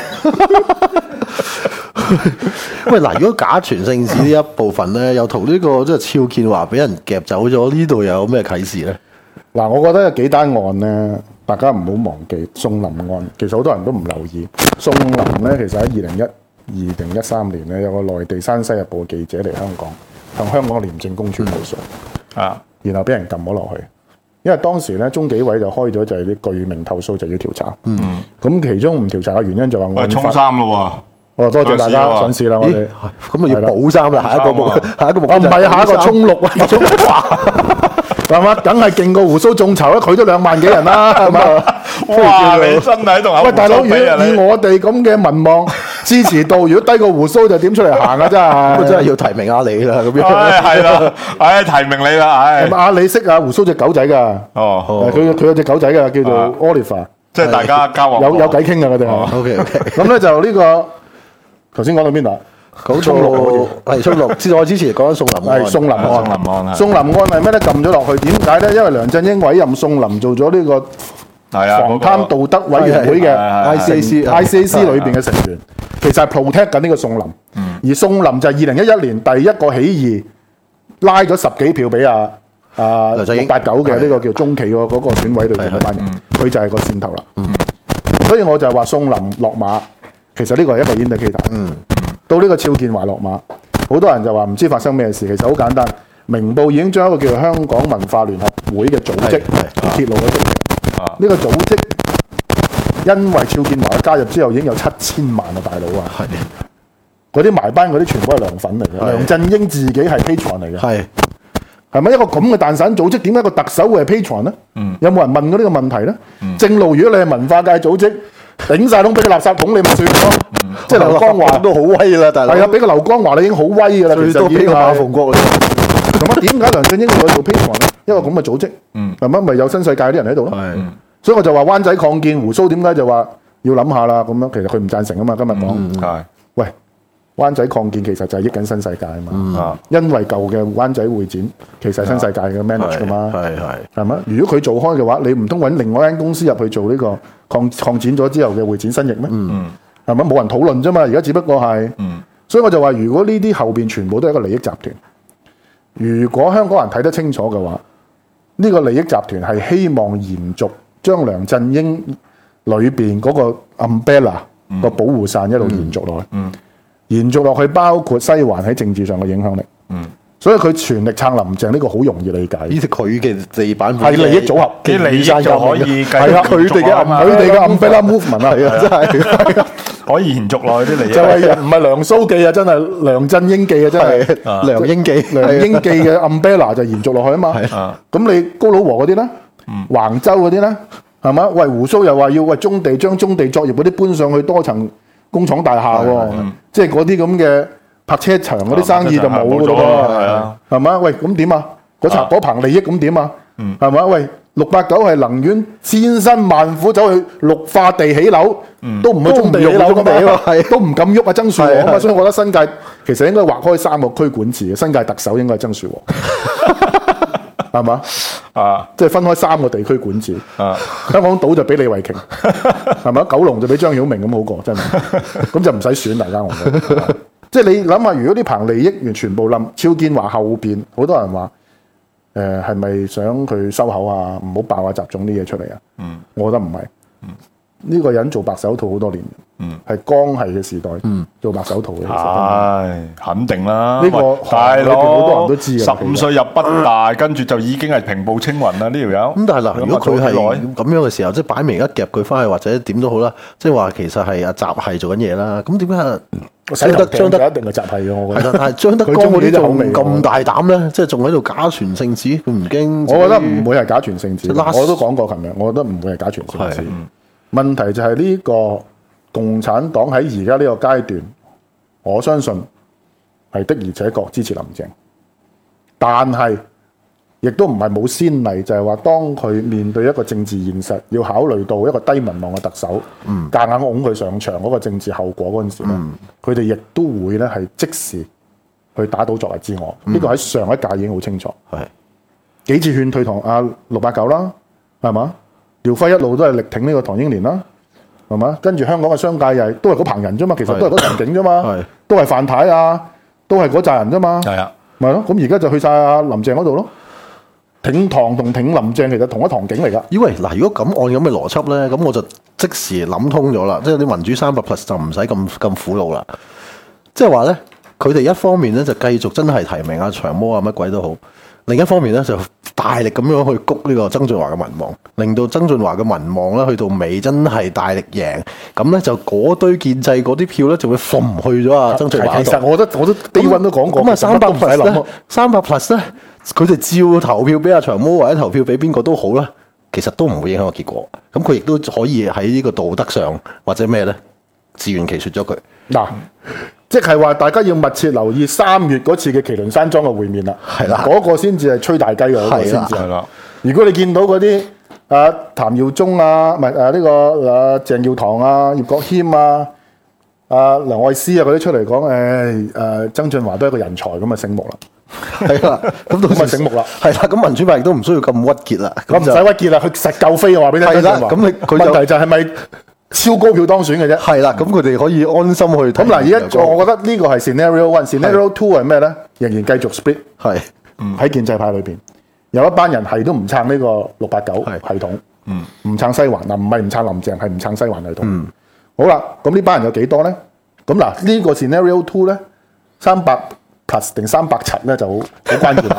喂，嗱，如果假傳聖旨呢一部分咧，又同呢個即係肖建華俾人夾走咗，呢度又有咩啟示咧？ 嗱，我覺得有幾單案咧，大家唔好忘記宋林案。其實好多人都唔留意宋林咧，其實喺二零一二定一三年咧，有個內地山西日報記者嚟香港，向香港廉政公署投訴啊，然後俾人撳咗落去。因為當時咧，中紀委就開咗就係啲具名投訴就要調查。嗯，咁其中唔調查嘅原因就話我係沖衫咯喎。 哦，多謝大家上市啦，我哋咁咪要補衫啦，下一個目，下一個目標唔係下一個沖六啊，沖係嘛？梗係勁過胡鬚眾籌啦，佢都兩萬幾人啦，係嘛？ 哇！你真係喺度喂，大佬，以以我哋咁嘅民望支持度，如果低過胡鬚，就點出嚟行啊？真係， 真係要提名阿里啦，咁樣。 唉，係啦，唉，提名你啦，唉。 阿里識啊，胡鬚隻狗仔㗎。哦，佢佢有隻狗仔㗎，叫做 Oliver。 即係大家交往有有偈傾㗎，佢哋係。 OK OK。 咁咧就呢個。頭先講到邊度？ 講宋六係宋六，之我之前講緊宋林案， 係宋林案。 宋林案， 宋林案係咩咧？撳咗落去，點解咧？因為梁振英委任宋林做咗呢個防貪道德委員會嘅 I C A C I C A C 裏邊嘅成員，其實係 protect 緊呢個宋林。 而宋林就係二零一一年第一個起義，拉咗十幾票俾阿阿六八九嘅呢個叫中企嗰嗰個選委裏邊嗰班人，佢就係個線頭啦。嗯、所以我就係話宋林落馬，其實呢個係一個 indicator。嗯、到呢個肖建華落馬，好多人就話唔知發生咩事，其實好簡單。明報已經將一個叫做香港文化聯合會嘅組織揭露咗出嚟。呢個組織因為肖建華嘅加入之後，已經有七千萬啊大佬啊！嗰啲埋班嗰啲全部係梁粉嚟嘅，梁振英自己係 patron 嚟嘅。係係咪一個咁嘅蛋散組織？點解個特首會係 patron 咧？嗯、有冇人問過呢個問題咧？嗯、正路，如果你係文化界組織，頂晒窿俾個垃圾桶，你咪算咯。嗯、即係劉江華都好威啦，大佬。係啊，俾個劉江華你已經好威噶啦，最多俾個馬逢國。咁啊，點解梁振英會做 patron 咧？一個咁嘅組織，係咪咪有新世界啲人喺度咯？嗯、所以我就話灣仔擴建胡鬚點解就話要諗下啦？咁樣其實佢唔贊成啊嘛。今日講係、嗯、喂。灣仔擴建其實就係益緊新世界啊嘛，嗯、因為舊嘅灣仔會展其實係新世界嘅 manage 噶嘛，係係係嘛？如果佢做開嘅話，你唔通揾另外一間公司入去做呢個擴擴展咗之後嘅會展新翼咩？係咪冇人討論啫嘛？而家只不過係，嗯、所以我就話，如果呢啲後邊全部都係一個利益集團，如果香港人睇得清楚嘅話，呢、呢個利益集團係希望延續將梁振英裏邊嗰個 umbrella 個保護傘一路延續落去。嗯嗯延續落去，包括西環喺政治上嘅影響力。嗯，所以佢全力撐林鄭呢個好容易理解。呢啲佢嘅地板係利益組合， 啲利益就可以係啊，佢哋嘅佢哋嘅 umbrella movement 啊，係啊，真係可以延續落去啲利益。 就係唔係梁蘇記啊，真係梁振英記啊，真係梁英記。梁英記嘅 umbrella 就延續落去啊嘛。咁你高佬和嗰啲咧，橫洲嗰啲咧，係嘛？喂，胡鬚又話要喂中地將中地作業嗰啲搬上去多層工廠大廈喎，嗯、即係嗰啲咁嘅泊車場嗰啲生意就冇㗎咯，係嘛？喂，咁點啊？嗰層嗰棚利益咁點啊？係嘛？喂，六八九係能源千辛萬苦走去綠化地起樓，嗯、都唔去中地起樓㗎嘛，都唔敢喐啊！曾樹和啊嘛，所以我覺得新界其實應該劃開三個區管治嘅，新界特首應該係曾樹和。係嘛？啊，即係分開三個地區管治。啊，香港島就俾李慧瓊，係咪？九龍就俾張曉明咁好過，真係。咁就唔使選大家我覺得。即係你諗下，如果呢棚利益完全部冧，肖建華後邊好多人話，誒係咪想佢收口啊？唔好爆啊！習總啲嘢出嚟啊！嗯，我覺得唔係。嗯，呢個人做白手套好多年。嗯，係江系嘅時代，嗯，做白手套嘅， 係肯定啦。 呢個大佬好多人都知， 十五歲入北大，跟住就已經係平步青雲啦。呢條友咁，但係嗱，如果佢係咁樣嘅時候，即係擺明一夾佢翻去，或者點都好啦，即係話其實係阿習係做緊嘢啦。咁點解啊？ 張德張德一定係習係嘅，我覺得。 但係張德江嗰啲仲咁大膽咧，即係仲喺度假傳聖旨，佢唔驚。 我覺得唔會係假傳聖旨。我都講過琴日，我覺得唔會係假傳聖旨。問題就係呢個。共產黨喺而家呢個階段，我相信係的而且確支持林鄭，但係亦都唔係冇先例，就係話當佢面對一個政治現實，要考慮到一個低民望嘅特首，嗯、夾硬擁佢上場嗰個政治後果嗰陣時咧，佢哋亦都會咧係即時去打倒作為之我。呢個喺上一屆已經好清楚，係幾次勸退同阿六八九啦，係嘛？廖輝一路都係力挺呢個唐英年啦。係嘛？跟住香港嘅商界又係都係嗰棚人啫嘛，其實都係嗰場景啫嘛，都係范太啊，都係嗰扎人啫嘛。係啊，咪咯。咁而家就去晒阿林鄭嗰度咯。挺唐同挺林鄭其實同一堂景嚟㗎。 以為嗱，如果咁按咁嘅邏輯咧，咁我就即時諗通咗啦。即係啲民主三百 plus 就唔使咁咁苦惱啦。即係話咧，佢哋一方面咧就繼續真係提名阿長毛啊乜鬼都好，另一方面咧就大力咁樣去谷呢個曾俊華嘅民望，令到曾俊華嘅民望咧去到尾真係大力贏，咁咧就嗰堆建制嗰啲票咧就會揈去咗啊曾俊華。 其實我覺得我都低溫都講過， 咁啊三百 plus 咧，三百 plus 咧，佢哋照投票俾阿長毛或者投票俾邊個都好啦，其實都唔會影響個結果。咁佢亦都可以喺呢個道德上或者咩咧，自圓其說咗佢嗱。即係話大家要密切留意三月嗰次嘅麒麟山莊嘅會面啦，係啦，嗰個先至係吹大雞嘅嗰個先至係啦。如果你見到嗰啲啊譚耀宗啊，唔係誒呢個誒鄭耀棠啊、葉國謙啊、啊梁愛詩啊嗰啲出嚟講，誒誒曾俊華都係一個人才咁啊，醒目啦， 係啦，咁到時醒目啦， 係啦，咁民主派亦都唔需要咁鬱結啦， 咁唔使鬱結啦，佢實夠飛嘅話俾你聽。係啦， 咁你佢問題就係咪超高票當選嘅啫。 係啦，咁佢哋可以安心去睇。 咁嗱，而家我覺得呢個係 scenario one，scenario two 係咩咧？仍然繼續 split 係喺建制派裏邊，有一班人係都唔撐呢個六八九系統，唔撐西環嗱，唔係唔撐林鄭，係唔撐西環系統。好啦，咁呢班人有幾多咧？咁嗱，呢個 scenario two 咧，三百 plus 定三百七咧就好好關鍵啦。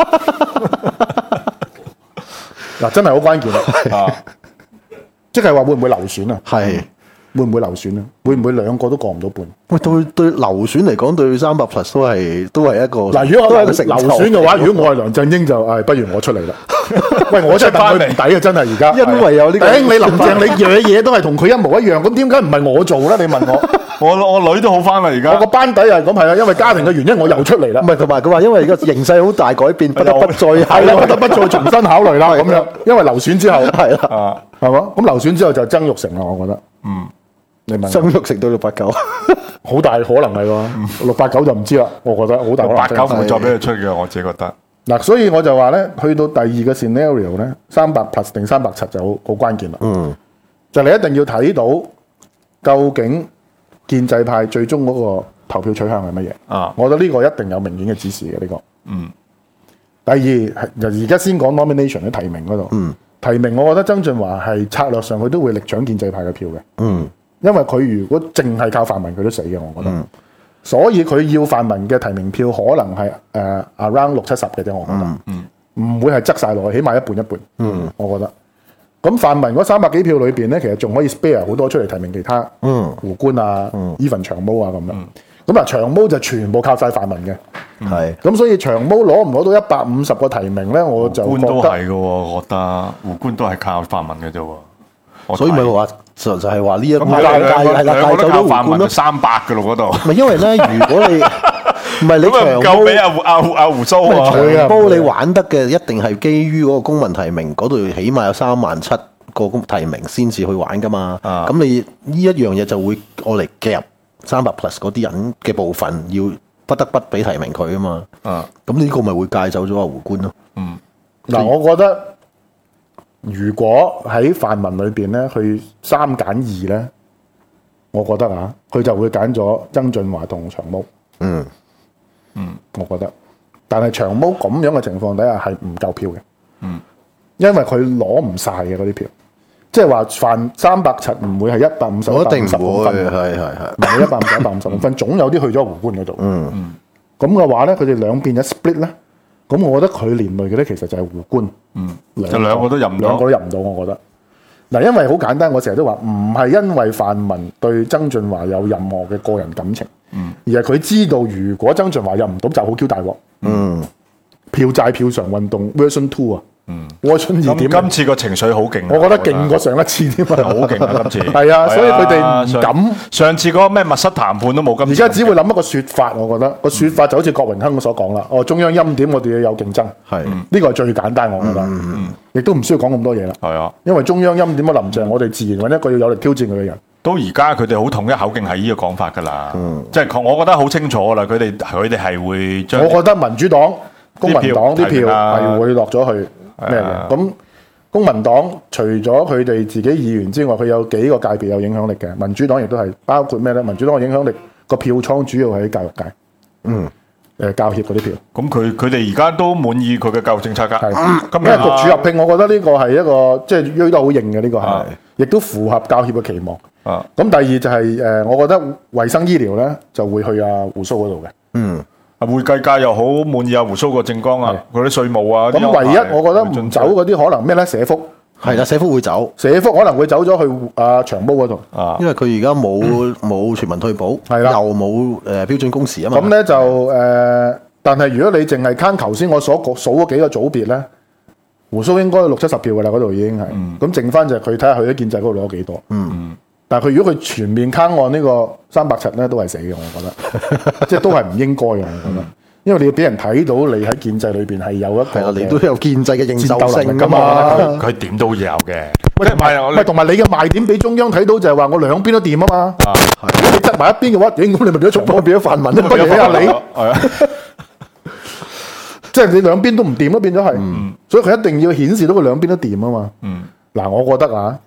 嗱，真係好關鍵啦，即係話會唔會流選啊？ 係會唔會流選啊？會唔會兩個都過唔到半？ 喂，對對流選嚟講，對三百 plus 都係都係一個嗱，如果我都係流一個成就選嘅話，如果我係梁振英就誒，不如我出嚟啦。喂，我真係戥佢唔抵啊！真係而家， 因為有呢個頂你林鄭，你樣嘢都係同佢一模一樣，咁點解唔係我做咧？你問我， 我我女都好翻啦，而我家個班底係咁係啊，因為家庭嘅原因，我又出嚟啦唔。係同埋佢話，因為而家形勢好大改變，不得不再係啦，不得不再重新考慮啦，咁樣，因為流選之後係啦， 啊， 係嘛？咁流選之後就曾鈺成啦，我覺得。嗯，你問我曾鈺成到六八九， 好大可能係喎，六八九就唔知啦。我覺得好大可能。 八九唔會再俾佢出嘅，我自己覺得。 嗱，所以我就話咧，去到第二個 scenario 咧，三百 plus 定三百七就好好關鍵啦。嗯，就你一定要睇到究竟建制派最終嗰個投票取向係乜嘢啊？ 我覺得呢個一定有明顯嘅指示嘅呢、這個。 嗯。 第二係而家先講 nomination 嘅提名嗰度。嗯。提名我覺得曾俊華係策略上佢都會力搶建制派嘅票嘅。嗯。因為佢如果淨係靠泛民，佢都死嘅，我覺得。嗯。所以佢要泛民嘅提名票可能係誒、uh, around 六七十嘅啫，我覺得，嗯，唔會係側晒落去，起碼一半一半，嗯，我覺得。咁泛民嗰三百幾票裏邊咧，其實仲可以 spare 好多出嚟提名其他，嗯，胡官啊、嗯、even 長毛啊咁樣。咁啊、嗯，長毛就全部靠晒泛民嘅，係、嗯。咁所以長毛攞唔攞到一百五十個提名咧，我就覺得胡官都係嘅喎，我覺得胡官都係靠泛民嘅啫喎。 所以咪話就就係話呢一個係啦，係啦，帶走咗泛民三百嘅咯嗰度。 唔係因為咧，如果你唔係你長毛俾阿胡阿胡阿胡蘇啊， 長毛你玩得嘅一定係基於嗰個公民提名嗰度，起碼有三萬七個公提名先至去玩噶嘛。咁、啊、你呢一樣嘢就會我嚟夾三百 plus 嗰啲人嘅部分，要不得不俾提名佢啊嘛。啊，咁呢個咪會戒走咗阿胡官咯。嗯， 嗱，我覺得。如果喺泛民裏邊咧，去三揀二咧，我覺得啊，佢就會揀咗曾俊華同長毛。嗯嗯，我覺得，但係長毛咁樣嘅情況底下係唔夠票嘅。嗯，因為佢攞唔晒嘅嗰啲票，即係話泛三百七唔會係一百五十， 我一定唔會， 係係係，唔係一百五十一百五十五分，總有啲去咗胡官嗰度。嗯嗯，咁嘅話咧，佢哋兩邊一 split 咧。咁我覺得佢連累嘅咧，其實就係胡官，嗯， 就兩個都入唔到， 兩個都入唔到，我覺得。嗱，因為好簡單，我成日都話，唔係因為泛民對曾俊華有任何嘅個人感情，嗯，而係佢知道如果曾俊華入唔到就好 Q 大鑊，嗯，票債票償運動 version two 啊。嗯，我春二點， 今次個情緒好勁， 我覺得勁過上一次添啊， 好勁啊！今次係啊，所以佢哋唔敢。 上次嗰個咩密室談判都冇咁。 而家只會諗一個説法，我覺得個説法就好似郭榮鏗所講啦。哦，中央欽點，我哋要有競爭，係呢個係最簡單，我覺得，亦都唔需要講咁多嘢啦。係啊，因為中央欽點嘅林鄭，我哋自然揾一個要有力挑戰佢嘅人。 到而家佢哋好統一口徑係呢個講法㗎啦，即係我覺得好清楚啦。佢哋佢哋係會將。 我覺得民主黨、公民黨啲票係會落咗去。咩嘅？咁公民黨除咗佢哋自己議員之外，佢有幾個界別有影響力嘅。民主黨亦都係包括咩咧？民主黨嘅影響力個票倉主要喺教育界，嗯，誒教協嗰啲票。 咁佢佢哋而家都滿意佢嘅教育政策㗎。係， 咁因為局主合併，我覺得呢個係一個即係鋥得好硬嘅呢個係，亦都符合教協嘅期望。啊，咁第二就係誒，我覺得衞生醫療咧就會去阿胡蘇嗰度嘅。嗯。 啊，會計界又好滿意阿胡蘇個政綱啊，嗰啲稅務啊， 咁唯一我覺得唔走嗰啲可能咩咧？社福係啦，社福會走， 社福可能會走咗去阿長毛嗰度啊，因為佢而家冇冇全民退保，係啦，又冇誒標準工時啊嘛。 咁咧就誒，但係如果你淨係攤頭先我所數嗰幾個組別咧，胡蘇應該六七十票噶啦，嗰度已經係，咁剩翻就係佢睇下佢喺建制嗰度攞幾多。嗯。但係佢如果佢全面坑案呢個三百七咧，都係死嘅，我覺得，即係都係唔應該嘅，我覺得，因為你要俾人睇到你喺建制裏邊係有一個， 你都有建制嘅認受性㗎嘛， 佢點都有嘅。 喂，唔係，唔係同埋你嘅賣點俾中央睇到就係話我兩邊都掂啊嘛。啊，如果你執埋一邊嘅話，咁你咪變咗重，變咗泛民都不如睇下你。係啊，即係你兩邊都唔掂咯，變咗係。所以佢一定要顯示到佢兩邊都掂啊嘛。嗯，嗱，我覺得啊。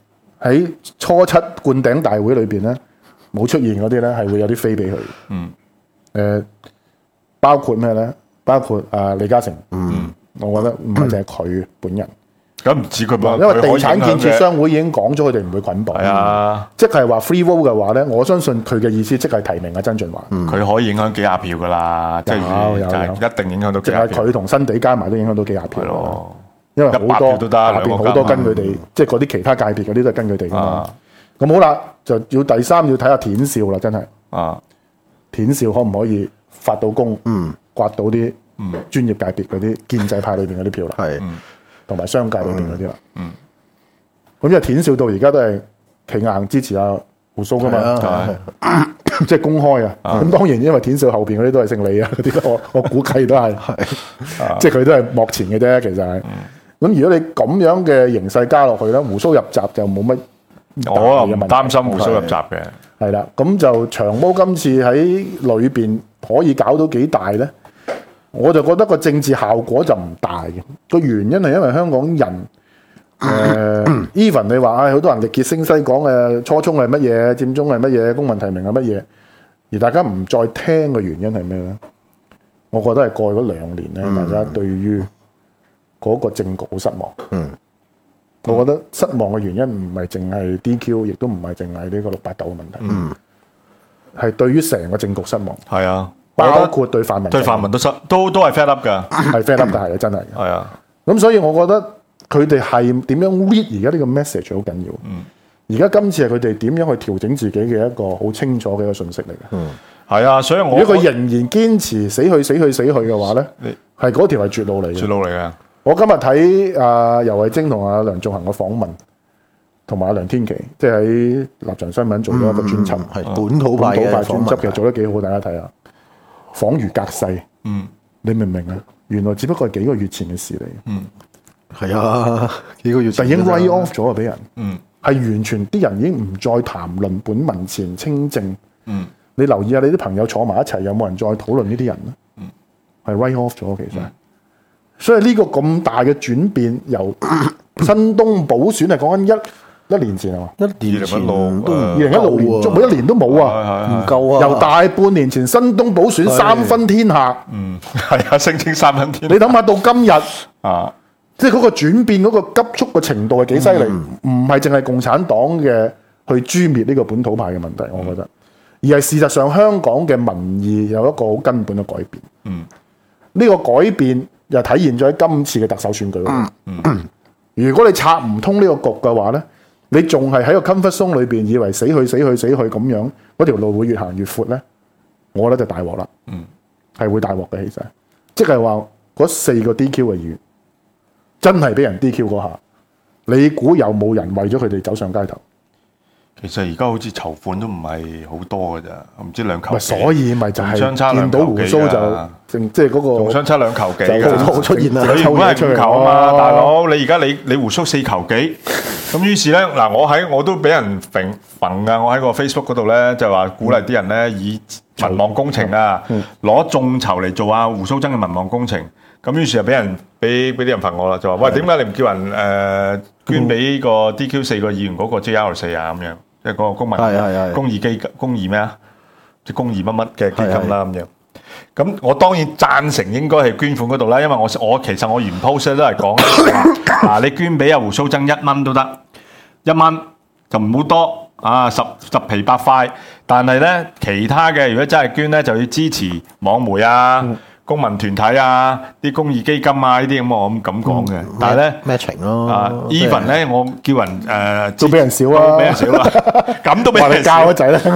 喺初七灌頂大會裏邊咧冇出現嗰啲咧，係會有啲飛俾佢。 嗯。 誒、呃，包括咩咧？包括啊李嘉誠。嗯。我覺得唔係淨係佢本人。 咁唔止佢噃， 因為地產建設商會已經講咗，佢哋唔會捆綁。係啊，即係話 free vote 嘅話咧，我相信佢嘅意思即係提名阿曾俊華。佢、 嗯、可以影響幾廿票噶啦，即係有有有，一定影響到幾廿票。 即係佢同新地加埋都影響到幾廿票咯。因為好多都得下邊好多跟佢哋，嗯、即係嗰啲其他界別嗰啲都係跟佢哋噶嘛。咁、啊、好啦，就要第三要睇下田少啦，真係。啊，田少可唔可以發到功？嗯，刮到啲專業界別嗰啲建制派裏邊嗰啲票啦。係、嗯。同埋商界裏邊嗰啲啦，嗯，咁因為田少到而家都係企硬支持阿胡鬚噶嘛，即係公開啊。咁當然因為田少後邊嗰啲都係姓李啊，嗰啲我我估計都係，即係佢都係幕前嘅啫，其實係。咁、嗯、如果你咁樣嘅形勢加落去咧，胡鬚入閘就冇乜， 我又唔擔心胡鬚入閘嘅。 係啦，咁就長毛今次喺裏邊可以搞到幾大咧？我就覺得個政治效果就唔大嘅，個原因係因為香港人，誒、呃、even 你話唉，好多人力竭聲嘶講嘅初衷係乜嘢，佔中係乜嘢，公民提名係乜嘢，而大家唔再聽嘅原因係咩咧？我覺得係過去嗰兩年咧，大家對於嗰個政局好失望。嗯，我覺得失望嘅原因唔係淨係 D Q， 亦都唔係淨係呢個六八九嘅問題。嗯，係對於成個政局失望。係啊。包括對泛民， 對泛民都失，都都係 fed up 㗎， 係 fed up 㗎，係真係。 係啊， 咁所以我覺得佢哋係點樣 read 而家呢個 message 好緊要。嗯，而家今次係佢哋點樣去調整自己嘅一個好清楚嘅一個信息嚟嘅。嗯， 係啊，所以我如果佢仍然堅持死去死去死去嘅話咧，係嗰條係絕路嚟嘅。 絕路嚟嘅。 我今日睇阿游蕙禎同阿梁頌恆嘅訪問，同埋阿梁天琦，即係喺立場新聞做咗一個專輯，係、嗯、本土派嘅專輯，其實做得幾好，大家睇下。恍如隔世，嗯，你明唔明啊？原來只不過係幾個月前嘅事嚟，嗯，係啊，幾個月前，但已經 write off 咗啊，俾人，嗯，係完全啲人已經唔再談論本民前清正，嗯，你留意下你啲朋友坐埋一齊，有冇人再討論呢啲人咧？嗯，係 write off 咗其實，嗯、所以呢個咁大嘅轉變，由新東補選係講緊一。一年前係嘛？一年前都二零一六年，足每一年都冇啊，唔夠啊！由大半年前新東補選三分天下，嗯，係啊，聲稱三分天下。你諗下到今日啊，即係嗰個轉變嗰個急速嘅程度係幾犀利？唔係淨係共產黨嘅去誅滅呢個本土派嘅問題，我覺得，而係事實上香港嘅民意有一個好根本嘅改變。嗯，呢個改變又體現咗喺今次嘅特首選舉。嗯嗯，如果你拆唔通呢個局嘅話咧，你仲係喺個 comfort zone 裏邊，以為死去死去死去咁樣，嗰條路會越行越闊咧？我覺得就大鑊啦。嗯，係會大鑊嘅，其實即係話嗰四個 D Q 嘅議員真係俾人 D Q 嗰下，你估有冇人為咗佢哋走上街頭？ 其實而家好似籌款都唔係好多㗎咋，唔知兩球幾。 所以咪就係見到胡鬚就即係嗰個仲相差兩球幾嘅， 就出現啦。 佢原本係五球啊嘛，大佬你而家你你胡鬚四球幾，咁於是咧嗱，我喺我都俾人揈揈啊！我喺個 Facebook 嗰度咧就話鼓勵啲人咧以民望工程啊，攞眾籌嚟做啊胡鬚曾嘅民望工程。咁於是就俾人俾俾啲人罰我啦，就話喂，點解你唔叫人誒、呃、捐俾個 D Q 四個議員嗰個 J R 四啊咁樣，即係嗰個公民公義基金公義咩啊？即係公義乜乜嘅基金啦咁樣。咁我當然贊成應該係捐款嗰度啦，因為我我其實我原 post 都係講嗱，你捐俾阿胡鬚曾一蚊都得，一蚊就唔好多啊，十十皮八塊。但係咧其他嘅如果真係捐咧，就要支持網媒啊。嗯公民團體啊，啲公益基金啊，呢啲咁我咁咁講嘅，但係咧 matching 咯， 啊 even 咧我叫人誒都俾人少啊， 俾人少啊，咁都俾人教一仔啦，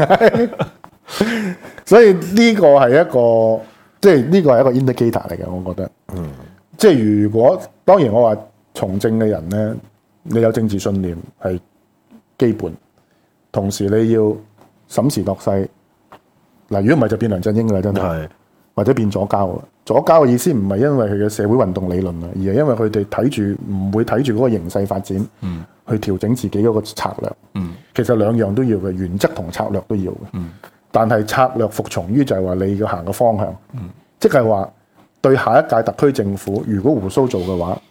所以呢個係一個即係呢個係一個 indicator 嚟嘅，我覺得，嗯，即係如果當然我話從政嘅人咧，你有政治信念係基本，同時你要審時度勢，嗱，如果唔係就變梁振英啦，真係。或者變左膠啊！左膠嘅意思唔係因為佢嘅社會運動理論啊，而係因為佢哋睇住唔會睇住嗰個形勢發展，嗯、去調整自己嗰個策略。嗯、其實兩樣都要嘅，原則同策略都要嘅。嗯、但係策略服從於就係話你要行嘅方向，嗯、即係話對下一屆特區政府，如果胡鬚做嘅話，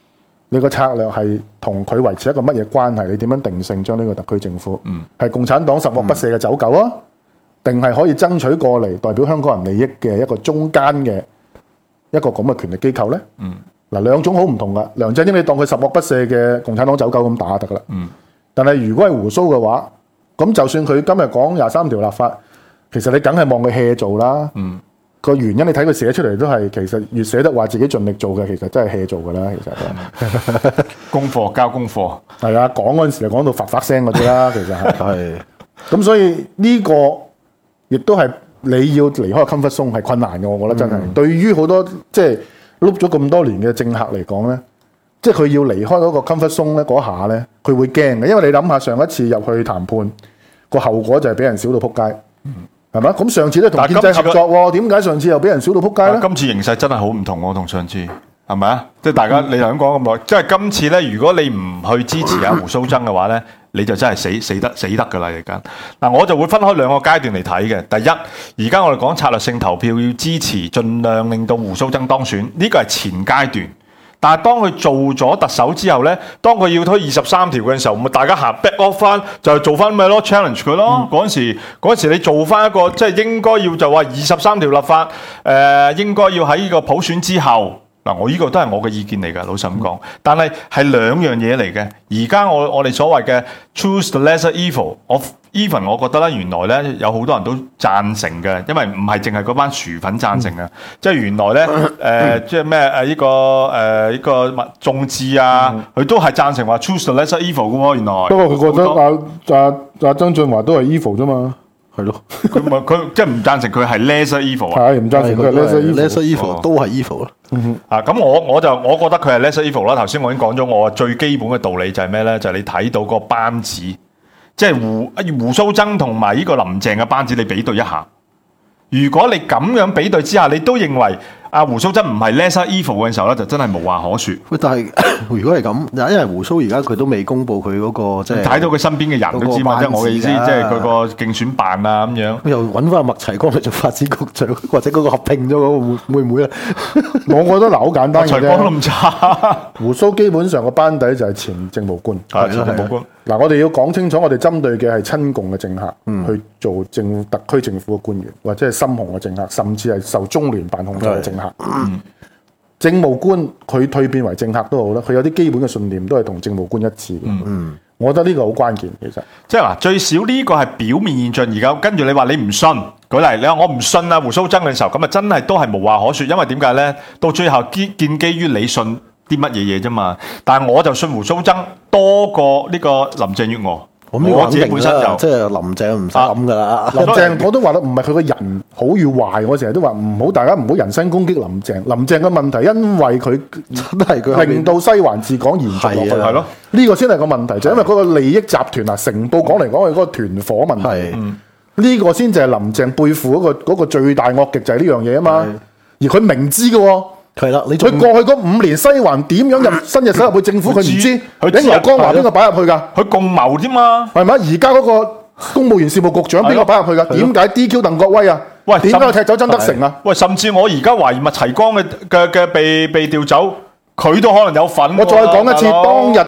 你個策略係同佢維持一個乜嘢關係？你點樣定性將呢個特區政府？係、嗯、共產黨十惡不赦嘅走狗啊，定係可以爭取過嚟代表香港人利益嘅一個中間嘅一個咁嘅權力機構咧？嗱、嗯，兩種好唔同噶。梁振英你當佢十惡不赦嘅共產黨走狗咁打得噶啦。嗯、但係如果係胡鬚嘅話，咁就算佢今日講廿三條立法，其實你梗係望佢 hea 做啦。嗯個原因你睇佢寫出嚟都係，其實越寫得話自己盡力做嘅，其實真係 hea 做噶啦，其實功課交功課係啊，講嗰陣時就講到發發聲嗰啲啦，其實係係咁，所以呢個亦都係你要離開 comfort zone 係困難嘅，我覺得真係、嗯、對於好多即係碌咗咁多年嘅政客嚟講咧，即係佢要離開嗰個 comfort zone 咧嗰下咧，佢會驚嘅，因為你諗下上一次入去談判個後果就係俾人少到撲街。嗯係嘛？咁上次都同建制合作喎，點解上次又俾人少到撲街咧？ 今次形勢真係好唔同喎，同上次係咪啊？即係大家你頭先講咁耐，即係今次咧，如果你唔去支持阿胡鬚曾嘅話咧，你就真係死死得死得㗎啦！而家嗱，我就會分開兩個階段嚟睇嘅。第一，而家我哋講策略性投票，要支持，盡量令到胡鬚曾當選，呢個係前階段。但係當佢做咗特首之後咧，當佢要推二十三條嘅時候，咪大家行 back off 翻，就係做翻咩咯 ？challenge 佢咯。嗰陣、嗯、時嗰陣時你做翻一個，即係應該要就話二十三條立法，誒、呃、應該要喺呢個普選之後。嗱，我呢個都係我嘅意見嚟㗎，老實咁講。嗯、但係係兩樣嘢嚟嘅。而家我我哋所謂嘅 choose the lesser evil，我 even 我覺得咧，原來咧有好多人都贊成嘅，因為唔係淨係嗰班薯粉贊成嘅，嗯、即係原來咧誒、呃，即係咩誒呢個誒呢、呃這個麥眾志啊，佢、嗯、都係贊成話 choose the lesser evil 嘅喎。原來不過佢覺得阿阿阿曾俊華都係 evil 啫嘛。係咯， 佢唔佢即係唔贊成佢係 lesser evil 啊， 係唔贊成佢係 lesser evil，lesser evil 都係 evil 咯。 啊，咁我我就我覺得佢係 lesser evil 啦。頭先我已經講咗，我最基本嘅道理就係咩咧？就係、是、你睇到個班子，即係胡胡鬚曾同埋呢個林鄭嘅班子，你比對一下。如果你咁樣比對之下，你都認為阿胡鬚曾唔係 lesser evil 嘅時候咧，就真係無話可説。 喂，但係如果係咁，因為胡鬚而家佢都未公布佢嗰、那個即係睇到佢身邊嘅人都知嘛，即係我嘅意思，即係佢個競選辦啊咁樣。 又揾翻麥齊光嚟做發展局長，或者嗰個合併咗嗰個會會唔會啊？ 我覺得嗱，好簡單嘅啫。 麥齊光都唔差， 胡鬚基本上個班底就係前政務官。 係前政務官。 嗱，我哋要講清楚，我哋針對嘅係親共嘅政客，嗯、去做政特區政府嘅官員，或者係深紅嘅政客，甚至係受中聯辦控制嘅政客。嗯、政務官佢蛻變為政客都好啦，佢有啲基本嘅信念都係同政務官一致嘅。嗯、我覺得呢個好關鍵，其實即係嗱，最少呢個係表面現象。而家跟住你話你唔信，舉例你話我唔信啊胡鬚曾嘅時候，咁啊真係都係無話可説，因為點解咧？到最後建建基於你信啲乜嘢嘢啫嘛，但係我就信胡鬚曾多過呢個林鄭月娥。我自己本身就即係林鄭唔使諗噶啦。 林鄭我都話啦，唔係佢個人好與壞，我成日都話唔好，大家唔好人身攻擊林鄭。林鄭嘅問題，因為佢真係佢令到西環治港延續落去，係咯，呢個先係個問題，就係因為嗰個利益集團啊，成報講嚟講去嗰個團伙問題，呢個先就係林鄭背負嗰個嗰個最大惡極就係呢樣嘢啊嘛，而佢明知嘅喎。 係啦，你佢過去嗰五年西環點樣入新嘅手入去政府，佢唔知。佢俾劉江華邊個擺入去㗎？ 佢共謀添嘛？ 係咪？而家嗰個公務員事務局長邊個擺入去㗎？點解 D Q 鄧國威啊？ 喂， 點解踢走曾德成啊？ 喂，甚至我而家懷疑麥齊光嘅嘅嘅被被調走，佢都可能有份。 我再講一次，當日